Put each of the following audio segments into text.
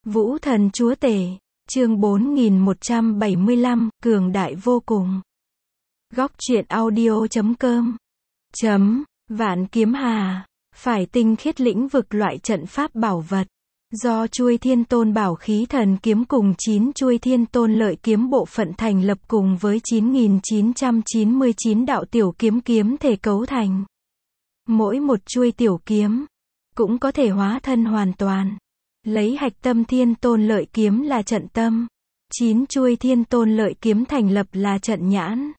Vũ thần chúa tể, chương 4175, cường đại vô cùng. Góc truyện audio.com Vạn kiếm hà, phải tinh khiết lĩnh vực loại trận pháp bảo vật. Do chuôi thiên tôn bảo khí thần kiếm cùng 9 chuôi thiên tôn lợi kiếm bộ phận thành lập cùng với 9.999 đạo tiểu kiếm kiếm thể cấu thành. Mỗi một chuôi tiểu kiếm cũng có thể hóa thân hoàn toàn. Lấy hạch tâm thiên tôn lợi kiếm là trận tâm. 9 chuôi thiên tôn lợi kiếm thành lập là trận nhãn.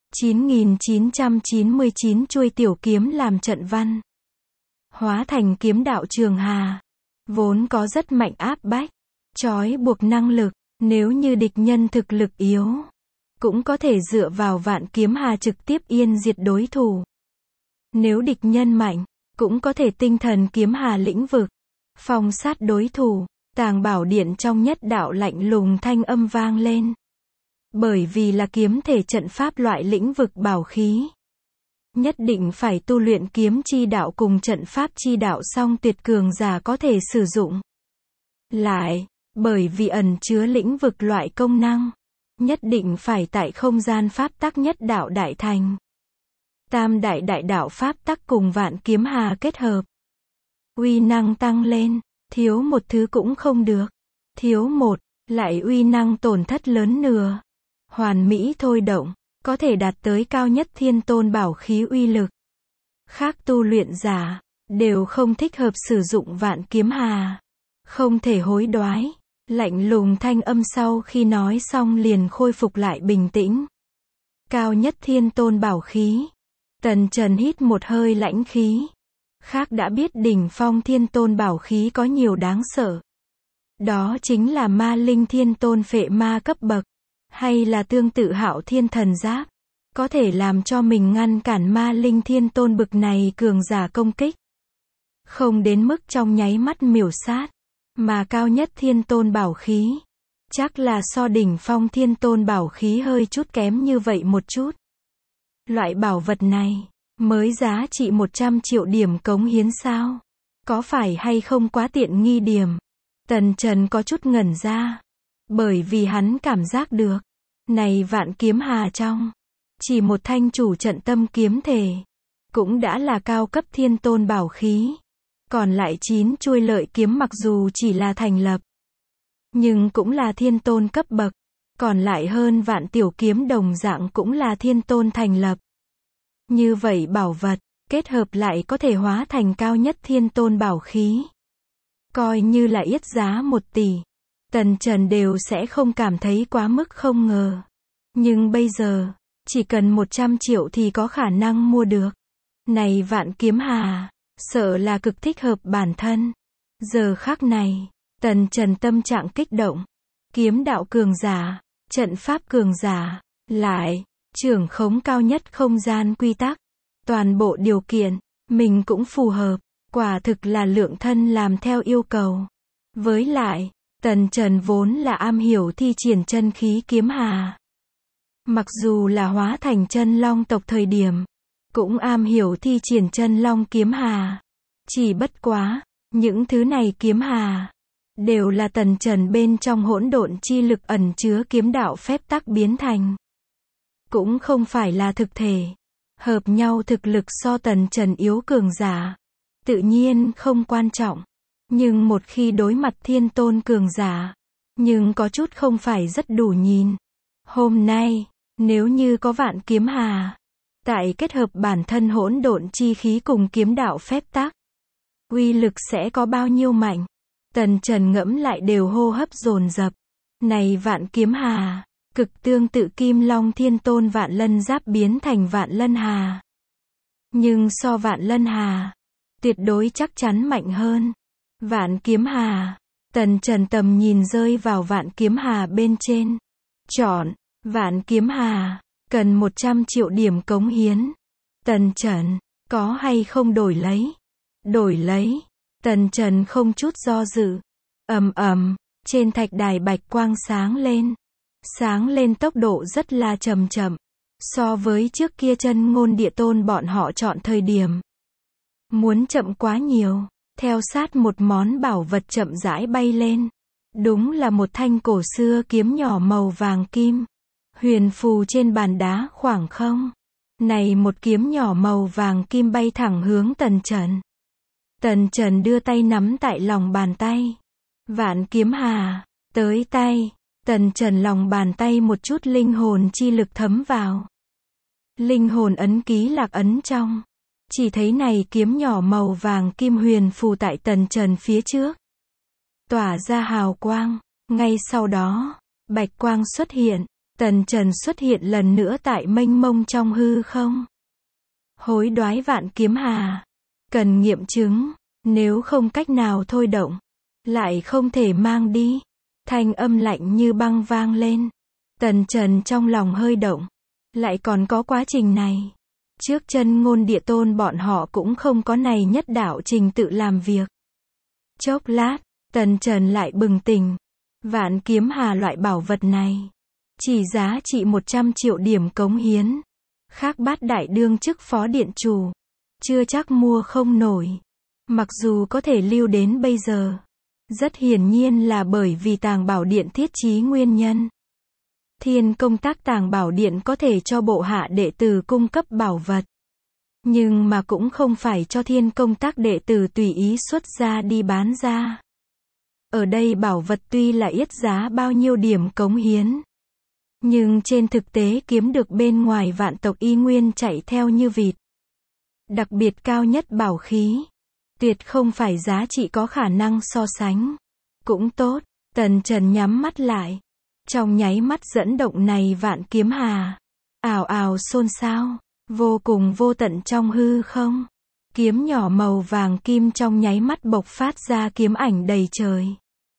9.999 chuôi tiểu kiếm làm trận văn. Hóa thành kiếm đạo trường hà. Vốn có rất mạnh áp bách, trói buộc năng lực, nếu như địch nhân thực lực yếu, cũng có thể dựa vào vạn kiếm hà trực tiếp yên diệt đối thủ. Nếu địch nhân mạnh, cũng có thể tinh thần kiếm hà lĩnh vực, phong sát đối thủ. Tàng bảo điện trong nhất đạo lạnh lùng thanh âm vang lên. Bởi vì là kiếm thể trận pháp loại lĩnh vực bảo khí, nhất định phải tu luyện kiếm chi đạo cùng trận pháp chi đạo song tuyệt cường giả có thể sử dụng. Lại, bởi vì ẩn chứa lĩnh vực loại công năng, nhất định phải tại không gian pháp tắc nhất đạo đại thành. Tam đại đại đạo pháp tắc cùng vạn kiếm hà kết hợp. Uy năng tăng lên, thiếu một thứ cũng không được. Thiếu một, lại uy năng tổn thất lớn nửa. Hoàn mỹ thôi động, có thể đạt tới cao nhất thiên tôn bảo khí uy lực. Khác tu luyện giả, đều không thích hợp sử dụng vạn kiếm hà. Không thể hối đoái. Lạnh lùng thanh âm sau khi nói xong liền khôi phục lại bình tĩnh. Cao nhất thiên tôn bảo khí. Tần Trần hít một hơi lãnh khí. Khác đã biết đỉnh phong thiên tôn bảo khí có nhiều đáng sợ. Đó chính là ma linh thiên tôn phệ ma cấp bậc. Hay là tương tự hạo thiên thần giáp. Có thể làm cho mình ngăn cản ma linh thiên tôn bực này cường giả công kích. Không đến mức trong nháy mắt miểu sát. Mà cao nhất thiên tôn bảo khí. Chắc là so đỉnh phong thiên tôn bảo khí hơi chút kém như vậy một chút. Loại bảo vật này mới giá trị 100 triệu điểm cống hiến sao? Có phải hay không quá tiện nghi điểm? Tần Trần có chút ngẩn ra. Bởi vì hắn cảm giác được. Này vạn kiếm hà trong. Chỉ một thanh chủ trận tâm kiếm thể. Cũng đã là cao cấp thiên tôn bảo khí. Còn lại 9 chuôi lợi kiếm mặc dù chỉ là thành lập. Nhưng cũng là thiên tôn cấp bậc. Còn lại hơn vạn tiểu kiếm đồng dạng cũng là thiên tôn thành lập. Như vậy bảo vật, kết hợp lại có thể hóa thành cao nhất thiên tôn bảo khí. Coi như là yết giá 1 tỷ. Tần Trần đều sẽ không cảm thấy quá mức không ngờ. Nhưng bây giờ, chỉ cần 100 triệu thì có khả năng mua được. Này vạn kiếm hà, sợ là cực thích hợp bản thân. Giờ khắc này, Tần Trần tâm trạng kích động. Kiếm đạo cường giả, trận pháp cường giả, lại trưởng khống cao nhất không gian quy tắc. Toàn bộ điều kiện, mình cũng phù hợp. Quả thực là lượng thân làm theo yêu cầu. Với lại, Tần Trần vốn là am hiểu thi triển chân khí kiếm hà. Mặc dù là hóa thành chân long tộc thời điểm, cũng am hiểu thi triển chân long kiếm hà. Chỉ bất quá, những thứ này kiếm hà đều là Tần Trần bên trong hỗn độn chi lực ẩn chứa kiếm đạo phép tắc biến thành. Cũng không phải là thực thể. Hợp nhau thực lực so Tần Trần yếu cường giả. Tự nhiên không quan trọng. Nhưng một khi đối mặt thiên tôn cường giả, nhưng có chút không phải rất đủ nhìn. Hôm nay, nếu như có vạn kiếm hà, tại kết hợp bản thân hỗn độn chi khí cùng kiếm đạo phép tắc, uy lực sẽ có bao nhiêu mạnh. Tần Trần ngẫm lại đều hô hấp dồn dập. Này vạn kiếm hà, cực tương tự Kim Long Thiên Tôn Vạn Lân Giáp biến thành Vạn Lân Hà. Nhưng so Vạn Lân Hà, tuyệt đối chắc chắn mạnh hơn. Vạn kiếm hà, Tần Trần tầm nhìn rơi vào vạn kiếm hà bên trên. Chọn, vạn kiếm hà, cần 100 triệu điểm cống hiến. Tần Trần, có hay không đổi lấy? Đổi lấy. Tần Trần không chút do dự. Trên thạch đài bạch quang sáng lên. Sáng lên tốc độ rất là chậm chậm. So với trước kia Chân Ngôn Địa Tôn bọn họ chọn thời điểm. Muốn chậm quá nhiều. Theo sát một món bảo vật chậm rãi bay lên. Đúng là một thanh cổ xưa kiếm nhỏ màu vàng kim, huyền phù trên bàn đá khoảng không. Này một kiếm nhỏ màu vàng kim bay thẳng hướng Tần Trần. Tần Trần đưa tay nắm tại lòng bàn tay. Vạn kiếm hà, tới tay. Tần Trần lòng bàn tay một chút linh hồn chi lực thấm vào. Linh hồn ấn ký lạc ấn trong. Chỉ thấy này kiếm nhỏ màu vàng kim huyền phù tại Tần Trần phía trước. Tỏa ra hào quang. Ngay sau đó, bạch quang xuất hiện. Tần Trần xuất hiện lần nữa tại mênh mông trong hư không. Hối đoái vạn kiếm hà. Cần nghiệm chứng. Nếu không cách nào thôi động, lại không thể mang đi. Thanh âm lạnh như băng vang lên. Tần Trần trong lòng hơi động. Lại còn có quá trình này. Trước Chân Ngôn Địa Tôn bọn họ cũng không có này nhất đạo trình tự làm việc. Chốc lát, Tần Trần lại bừng tỉnh. Vạn kiếm hà loại bảo vật này, chỉ giá trị 100 triệu điểm cống hiến. Khác Bát Đại đương chức phó điện chủ, chưa chắc mua không nổi. Mặc dù có thể lưu đến bây giờ, rất hiển nhiên là bởi vì Tàng Bảo Điện thiết trí nguyên nhân. Thiên Công Tác Tàng Bảo Điện có thể cho bộ hạ đệ tử cung cấp bảo vật, nhưng mà cũng không phải cho Thiên Công Tác đệ tử tùy ý xuất ra đi bán ra. Ở đây bảo vật tuy là yết giá bao nhiêu điểm cống hiến, nhưng trên thực tế kiếm được bên ngoài vạn tộc y nguyên chạy theo như vịt. Đặc biệt cao nhất bảo khí, tuyệt không phải giá trị có khả năng so sánh. Cũng tốt, Tần Trần nhắm mắt lại. Trong nháy mắt dẫn động này vạn kiếm hà, ào ào xôn xao, vô cùng vô tận trong hư không. Kiếm nhỏ màu vàng kim trong nháy mắt bộc phát ra kiếm ảnh đầy trời.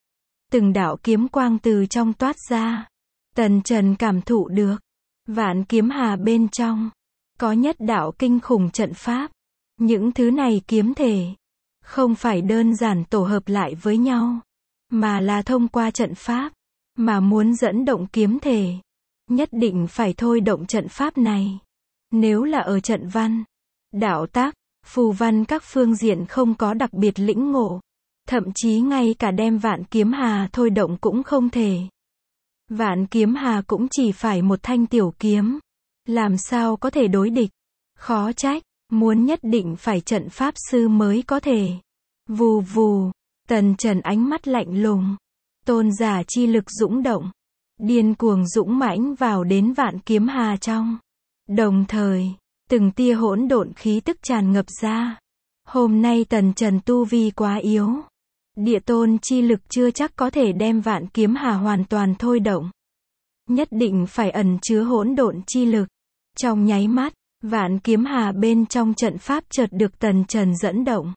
Từng đạo kiếm quang từ trong toát ra. Tần Trần cảm thụ được, vạn kiếm hà bên trong, có nhất đạo kinh khủng trận pháp. Những thứ này kiếm thể, không phải đơn giản tổ hợp lại với nhau, mà là thông qua trận pháp, mà muốn dẫn động kiếm thể, nhất định phải thôi động trận pháp này. Nếu là ở trận văn, đạo tác, phù văn các phương diện không có đặc biệt lĩnh ngộ, thậm chí ngay cả đem vạn kiếm hà thôi động cũng không thể. Vạn kiếm hà cũng chỉ phải một thanh tiểu kiếm, làm sao có thể đối địch. Khó trách, muốn nhất định phải trận pháp sư mới có thể. Vù vù, Tần Trần ánh mắt lạnh lùng, tôn giả chi lực dũng động, điên cuồng dũng mãnh vào đến vạn kiếm hà trong. Đồng thời, từng tia hỗn độn khí tức tràn ngập ra. Hôm nay Tần Trần tu vi quá yếu, địa tôn chi lực chưa chắc có thể đem vạn kiếm hà hoàn toàn thôi động. Nhất định phải ẩn chứa hỗn độn chi lực. Trong nháy mắt, vạn kiếm hà bên trong trận pháp chợt được Tần Trần dẫn động.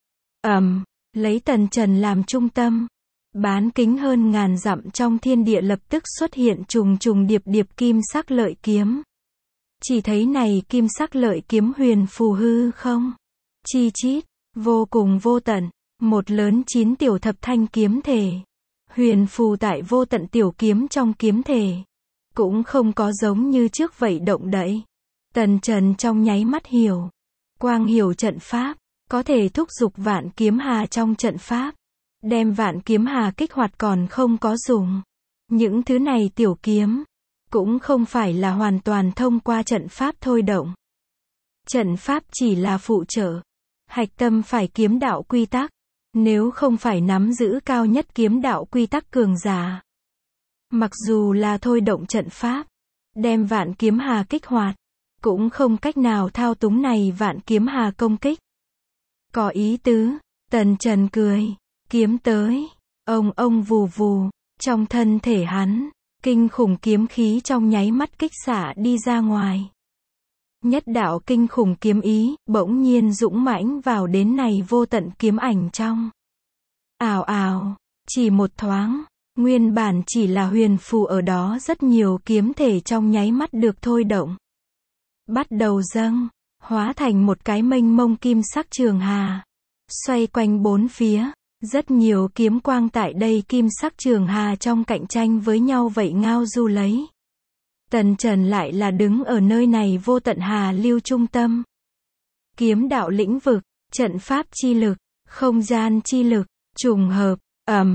Lấy Tần Trần làm trung tâm, bán kính hơn ngàn dặm trong thiên địa lập tức xuất hiện trùng trùng điệp điệp kim sắc lợi kiếm. Chỉ thấy này kim sắc lợi kiếm huyền phù hư không, chi chít, vô cùng vô tận, một lớn 9 tiểu thập thanh kiếm thể, huyền phù tại vô tận tiểu kiếm trong kiếm thể, cũng không có giống như trước vậy động đậy. Tần Trần trong nháy mắt hiểu, quang hiểu trận pháp, có thể thúc giục vạn kiếm hà trong trận pháp, đem vạn kiếm hà kích hoạt còn không có dùng. Những thứ này tiểu kiếm, cũng không phải là hoàn toàn thông qua trận pháp thôi động. Trận pháp chỉ là phụ trợ, hạch tâm phải kiếm đạo quy tắc, nếu không phải nắm giữ cao nhất kiếm đạo quy tắc cường giả. Mặc dù là thôi động trận pháp, đem vạn kiếm hà kích hoạt, cũng không cách nào thao túng này vạn kiếm hà công kích. Có ý tứ, Tần Trần cười, kiếm tới, ông vù vù, trong thân thể hắn, kinh khủng kiếm khí trong nháy mắt kích xả đi ra ngoài. Nhất đạo kinh khủng kiếm ý, bỗng nhiên dũng mãnh vào đến này vô tận kiếm ảnh trong. Ào ào, chỉ một thoáng, nguyên bản chỉ là huyền phù ở đó rất nhiều kiếm thể trong nháy mắt được thôi động. Bắt đầu dâng, hóa thành một cái mênh mông kim sắc trường hà. Xoay quanh bốn phía, rất nhiều kiếm quang tại đây kim sắc trường hà trong cạnh tranh với nhau vậy ngao du lấy. Tần Trần lại là đứng ở nơi này vô tận hà lưu trung tâm. Kiếm đạo lĩnh vực, trận pháp chi lực, không gian chi lực, trùng hợp,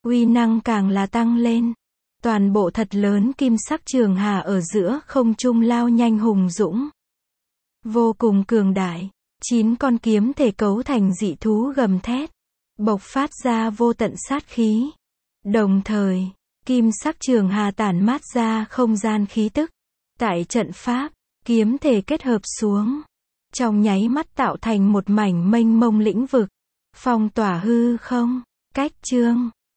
uy năng càng là tăng lên. Toàn bộ thật lớn kim sắc trường hà ở giữa không trung lao nhanh hùng dũng. Vô cùng cường đại. 9 con kiếm thể cấu thành dị thú gầm thét. Bộc phát ra vô tận sát khí. Đồng thời, kim sắc trường hà tản mát ra không gian khí tức. Tại trận pháp, kiếm thể kết hợp xuống. Trong nháy mắt tạo thành một mảnh mênh mông lĩnh vực. Phong tỏa hư không. Cách chương